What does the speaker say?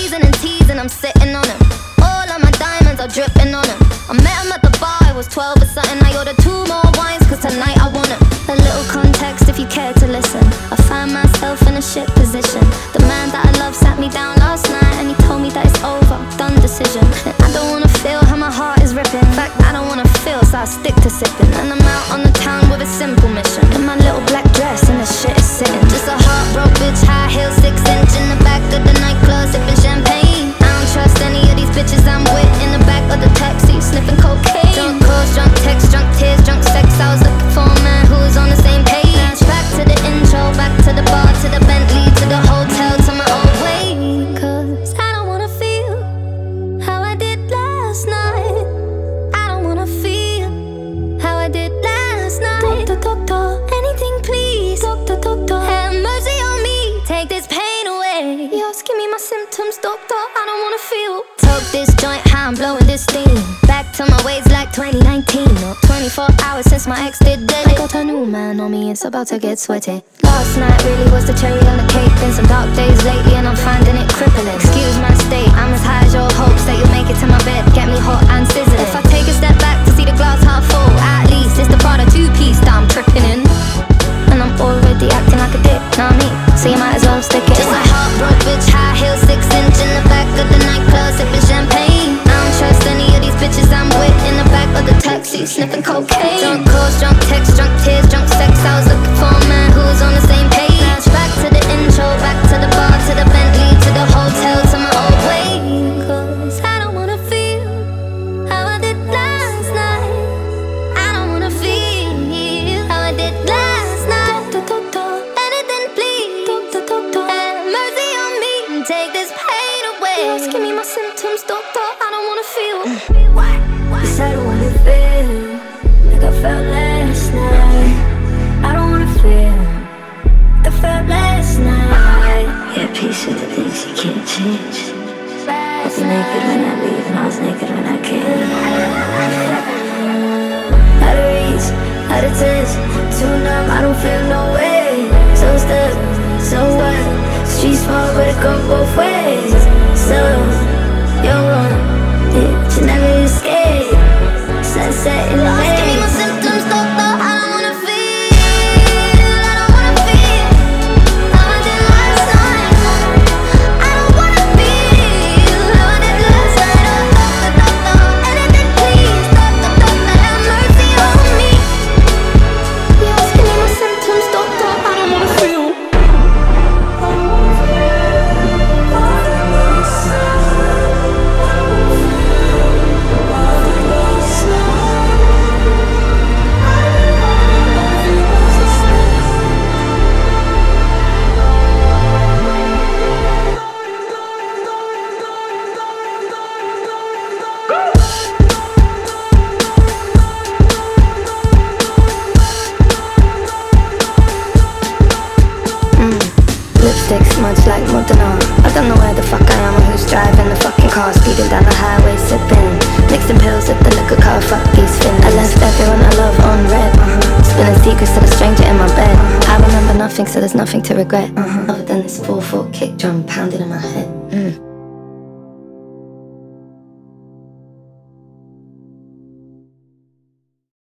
squeezing and teasing, I'm sitting on him. All of my diamonds are dripping on him. I met him at the bar, I was 12 or something. I ordered 2 more wines, cause tonight I want him. A little context if you care to listen. I find myself in a shit position. The man that I love sat me down last night and he told me that it's over, done decision. And I don't wanna feel how my heart is ripping. In fact, I don't wanna feel, so I stick to sipping. And I'm out on the town with a simple mission. In my little black dress and the shit is sitting. Just a heartbroken bitch, high heel, 6-inch in the back of the nightclub, sipping champagne. I don't trust any of these bitches I'm with. In the back of the taxi, sniffing cocaine. Drunk calls, drunk texts, drunk tears, drunk sex. I was looking for a man who was on the same page. Back to the intro, back to the bar, to the Bentley, to the hotel, to my old way. Cause I don't wanna feel how I did last night. I don't wanna feel how I did last night. Doctor, anything please. Doctor, have mercy on me. Take this pain away. Just give me my symptoms, doctor. I don't wanna feel. Took this joint, how I'm blowing this steam. Back to my ways like 2019. Or 24 hours since my ex did it. I got a new man on me, it's about to get sweaty. Last night really was the cherry on the cake. Been some dark days lately and I'm finding it crippling. Excuse my state, I'm as high as your hopes that you'll make it to my bed. Get me hot and sizzling. If I take a step back to see the glass half full, at least it's the Prada 2-piece that I'm tripping in. And I'm already acting like a dick, know what I mean? So you might as well stick it. Just a heartbroken bitch, high heel, 6-inch in the back of the nightclub, sipping champagne. I don't trust any of these bitches I'm with. In the back of the taxi, sniffing cocaine. Drunk calls, drunk texts, drunk tears, drunk sex. I was looking for a man who was on the same page. Back to the intro, back to the bar, to the Bentley, to the hotel, to my old way. Cause I don't wanna feel how I did last night. I don't wanna feel how I did last night. Anything please. Have mercy on me and take this pain away. Just give me my symptoms, doctor. I don't wanna feel. Cause I don't wanna feel like I felt last night. I don't wanna feel like I felt last night. Yeah, peace with the things you can't change. I was naked when I leave and I was naked when I came. Out of reach, out of touch, too numb, I don't feel no way. So stuck, so what? Streets small but it go both ways. So, you're wrong, yeah, you never escape. Sunset in the Just give me my symptoms, doctor. I don't wanna feel. I don't wanna feel how I did last night. I don't wanna feel how I did last night. Doctor, anything please. Doctor, have mercy on me. Just give me my symptoms, doctor. I don't wanna feel. Lipstick smudged like Modena. I don't know where the fuck I am or who's driving the fucking car. Speeding down the highway, sipping, mixing pills at the liquor car. Fuck these fins. I left everyone I love on red. Spilling secrets to the stranger in my bed. I remember nothing, so there's nothing to regret. Other than this 4-4 kick drum pounding in my head.